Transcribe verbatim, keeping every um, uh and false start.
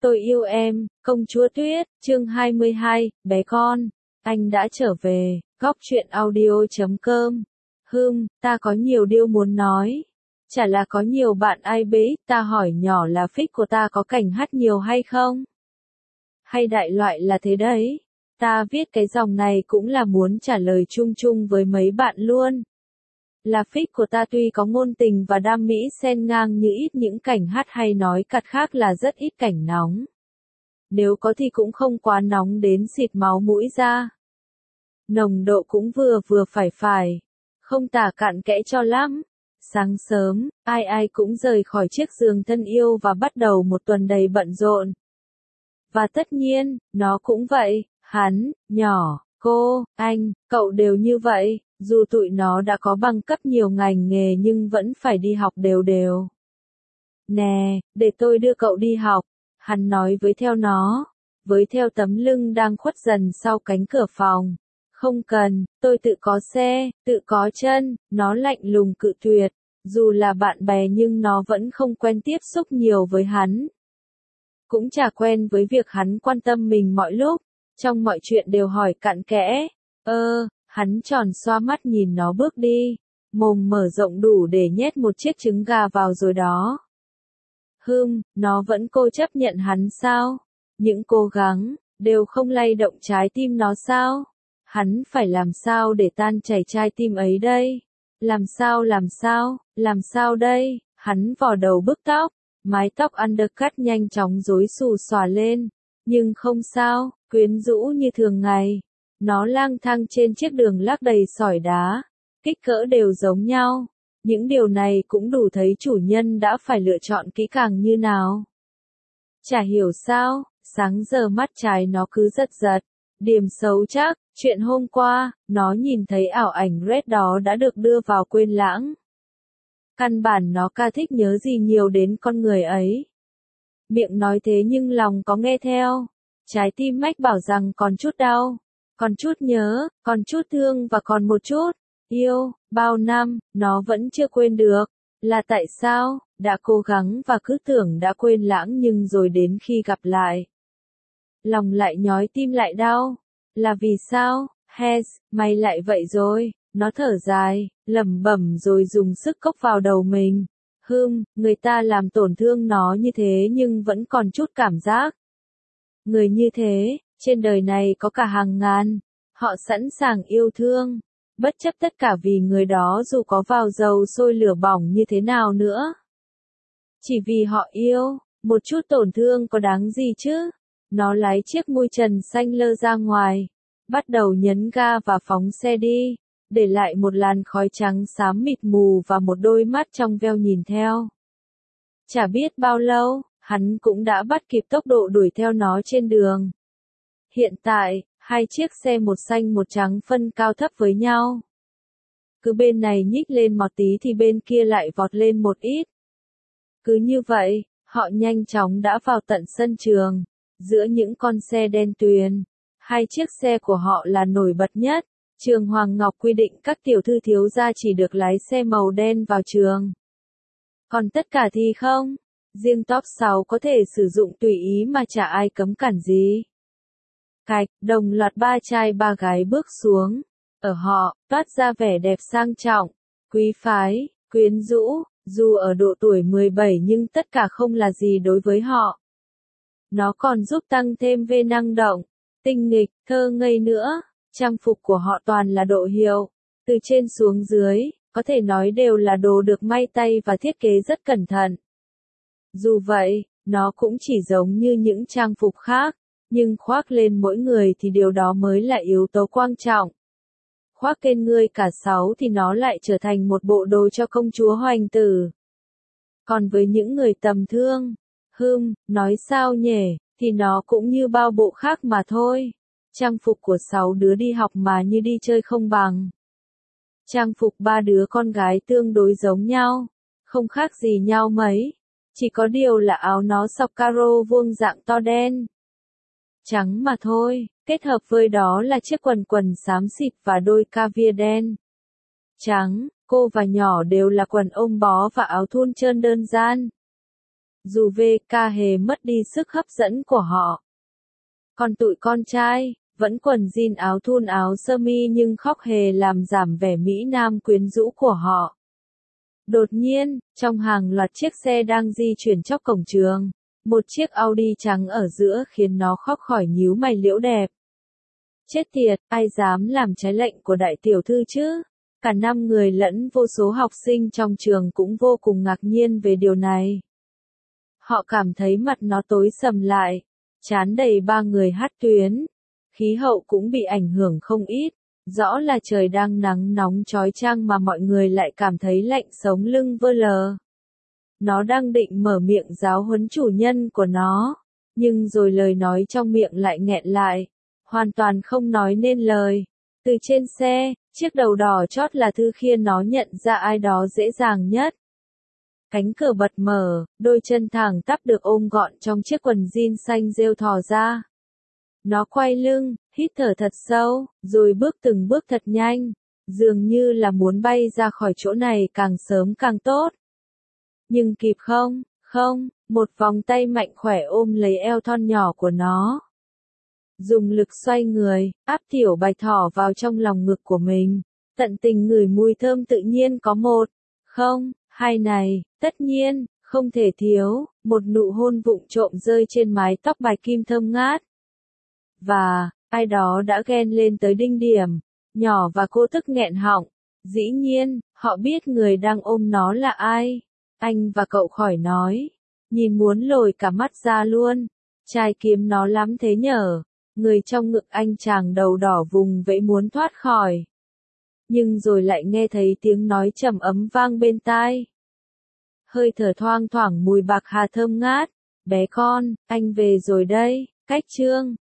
Tôi yêu em, công chúa Tuyết, chương hai mươi hai, bé con, anh đã trở về, góc truyện audio chấm com. Hừm, ta có nhiều điều muốn nói. Chả là có nhiều bạn ai bế, ta hỏi nhỏ là phích của ta có cảnh hát nhiều hay không? Hay đại loại là thế đấy. Ta viết cái dòng này cũng là muốn trả lời chung chung với mấy bạn luôn. Là phích của ta tuy có ngôn tình và đam mỹ xen ngang như ít những cảnh hát hay nói cặt khác là rất ít cảnh nóng. Nếu có thì cũng không quá nóng đến xịt máu mũi ra. Nồng độ cũng vừa vừa phải phải. Không tả cạn kẽ cho lắm. Sáng sớm, ai ai cũng rời khỏi chiếc giường thân yêu và bắt đầu một tuần đầy bận rộn. Và tất nhiên, nó cũng vậy, hắn, nhỏ, cô, anh, cậu đều như vậy, dù tụi nó đã có bằng cấp nhiều ngành nghề nhưng vẫn phải đi học đều đều. Nè, để tôi đưa cậu đi học, hắn nói với theo nó, với theo tấm lưng đang khuất dần sau cánh cửa phòng. Không cần, tôi tự có xe, tự có chân, nó lạnh lùng cự tuyệt, dù là bạn bè nhưng nó vẫn không quen tiếp xúc nhiều với hắn. Cũng chả quen với việc hắn quan tâm mình mọi lúc, trong mọi chuyện đều hỏi cặn kẽ. Ơ, hắn tròn xoa mắt nhìn nó bước đi, mồm mở rộng đủ để nhét một chiếc trứng gà vào rồi đó. Hừm, nó vẫn cố chấp nhận hắn sao? Những cố gắng, đều không lay động trái tim nó sao? Hắn phải làm sao để tan chảy trái tim ấy đây? Làm sao làm sao, làm sao đây? Hắn vò đầu bức tóc, mái tóc undercut nhanh chóng rối xù xòa lên. Nhưng không sao, quyến rũ như thường ngày. Nó lang thang trên chiếc đường lác đầy sỏi đá. Kích cỡ đều giống nhau. Những điều này cũng đủ thấy chủ nhân đã phải lựa chọn kỹ càng như nào. Chả hiểu sao, sáng giờ mắt trái nó cứ giật giật. Điểm xấu chắc, chuyện hôm qua, nó nhìn thấy ảo ảnh Red đó đã được đưa vào quên lãng. Căn bản nó ca thích nhớ gì nhiều đến con người ấy. Miệng nói thế nhưng lòng có nghe theo. Trái tim mách bảo rằng còn chút đau, còn chút nhớ, còn chút thương và còn một chút yêu. Bao năm, nó vẫn chưa quên được. Là tại sao, đã cố gắng và cứ tưởng đã quên lãng nhưng rồi đến khi gặp lại. Lòng lại nhói tim lại đau. Là vì sao? Hez, mày lại vậy rồi. Nó thở dài, lẩm bẩm rồi dùng sức cốc vào đầu mình. Hừm, người ta làm tổn thương nó như thế nhưng vẫn còn chút cảm giác. Người như thế, trên đời này có cả hàng ngàn. Họ sẵn sàng yêu thương, bất chấp tất cả vì người đó dù có vào dầu sôi lửa bỏng như thế nào nữa. Chỉ vì họ yêu, một chút tổn thương có đáng gì chứ? Nó lái chiếc mui trần xanh lơ ra ngoài, bắt đầu nhấn ga và phóng xe đi, để lại một làn khói trắng xám mịt mù và một đôi mắt trong veo nhìn theo. Chả biết bao lâu, hắn cũng đã bắt kịp tốc độ đuổi theo nó trên đường. Hiện tại, hai chiếc xe một xanh một trắng phân cao thấp với nhau. Cứ bên này nhích lên một tí thì bên kia lại vọt lên một ít. Cứ như vậy, họ nhanh chóng đã vào tận sân trường. Giữa những con xe đen tuyền, hai chiếc xe của họ là nổi bật nhất. Trường Hoàng Ngọc quy định các tiểu thư thiếu gia chỉ được lái xe màu đen vào trường. Còn tất cả thì không. Riêng top sáu có thể sử dụng tùy ý mà chả ai cấm cản gì. Cạch, đồng loạt ba trai ba gái bước xuống. Ở họ, toát ra vẻ đẹp sang trọng, quý phái, quyến rũ, dù ở độ tuổi mười bảy nhưng tất cả không là gì đối với họ. Nó còn giúp tăng thêm vẻ năng động, tinh nghịch, thơ ngây nữa. Trang phục của họ toàn là độ hiệu. Từ trên xuống dưới, có thể nói đều là đồ được may tay và thiết kế rất cẩn thận. Dù vậy, nó cũng chỉ giống như những trang phục khác, nhưng khoác lên mỗi người thì điều đó mới là yếu tố quan trọng. Khoác trên người cả sáu thì nó lại trở thành một bộ đồ cho công chúa hoành tử. Còn với những người tầm thương, hừm, nói sao nhỉ, thì nó cũng như bao bộ khác mà thôi. Trang phục của sáu đứa đi học mà như đi chơi không bằng. Trang phục ba đứa con gái tương đối giống nhau, không khác gì nhau mấy. Chỉ có điều là áo nó sọc caro vuông dạng to đen, trắng mà thôi, kết hợp với đó là chiếc quần quần xám xịt và đôi caviar đen. Trắng, cô và nhỏ đều là quần ôm bó và áo thun trơn đơn giản. dù vê ca hề mất đi sức hấp dẫn của họ. Còn tụi con trai, vẫn quần jean áo thun áo sơ mi nhưng khóc hề làm giảm vẻ mỹ nam quyến rũ của họ. Đột nhiên, trong hàng loạt chiếc xe đang di chuyển chóc cổng trường, một chiếc Audi trắng ở giữa khiến nó khóc khỏi nhíu mày liễu đẹp. Chết tiệt, ai dám làm trái lệnh của đại tiểu thư chứ? Cả năm người lẫn vô số học sinh trong trường cũng vô cùng ngạc nhiên về điều này. Họ cảm thấy mặt nó tối sầm lại, trán đầy ba người hát tuyến. Khí hậu cũng bị ảnh hưởng không ít, rõ là trời đang nắng nóng chói chang mà mọi người lại cảm thấy lạnh sống lưng vơ lờ. Nó đang định mở miệng giáo huấn chủ nhân của nó, nhưng rồi lời nói trong miệng lại nghẹn lại, hoàn toàn không nói nên lời. Từ trên xe, chiếc đầu đỏ chót là thứ khiến nó nhận ra ai đó dễ dàng nhất. Cánh cửa bật mở, đôi chân thẳng tắp được ôm gọn trong chiếc quần jean xanh rêu thò ra. Nó quay lưng, hít thở thật sâu, rồi bước từng bước thật nhanh, dường như là muốn bay ra khỏi chỗ này càng sớm càng tốt. Nhưng kịp không, không, một vòng tay mạnh khỏe ôm lấy eo thon nhỏ của nó. Dùng lực xoay người, áp tiểu bạch thỏ vào trong lòng ngực của mình, tận tình ngửi mùi thơm tự nhiên có một, không, hai này, tất nhiên, không thể thiếu, một nụ hôn vụng trộm rơi trên mái tóc bạch kim thơm ngát. Và, ai đó đã ghen lên tới đỉnh điểm, nhỏ và cô tức nghẹn họng, dĩ nhiên, họ biết người đang ôm nó là ai. Anh và cậu khỏi nói, nhìn muốn lồi cả mắt ra luôn, trai kiếm nó lắm thế nhở, người trong ngực anh chàng đầu đỏ vùng vẫy muốn thoát khỏi. Nhưng rồi lại nghe thấy tiếng nói trầm ấm vang bên tai. Hơi thở thoang thoảng mùi bạc hà thơm ngát, bé con, anh về rồi đây, cách chương.